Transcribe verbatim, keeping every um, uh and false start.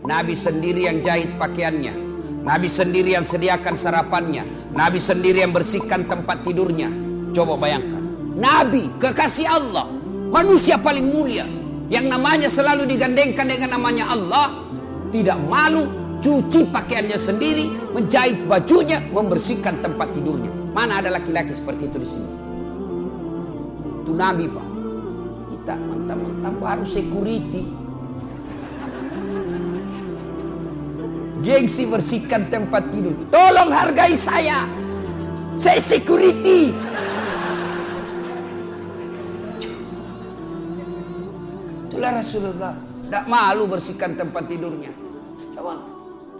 Nabi sendiri yang jahit pakaiannya, Nabi sendiri yang sediakan sarapannya, Nabi sendiri yang bersihkan tempat tidurnya. Coba bayangkan, Nabi kekasih Allah, manusia paling mulia, yang namanya selalu digandengkan dengan namanya Allah, tidak malu cuci pakaiannya sendiri, menjahit bajunya, membersihkan tempat tidurnya. Mana ada laki-laki seperti itu di sini? Itu Nabi, Pak. Kita mentang-mentang baru security, gengsi bersihkan tempat tidur. Tolong hargai saya, saya security. Itulah Rasulullah, tidak malu bersihkan tempat tidurnya. Coba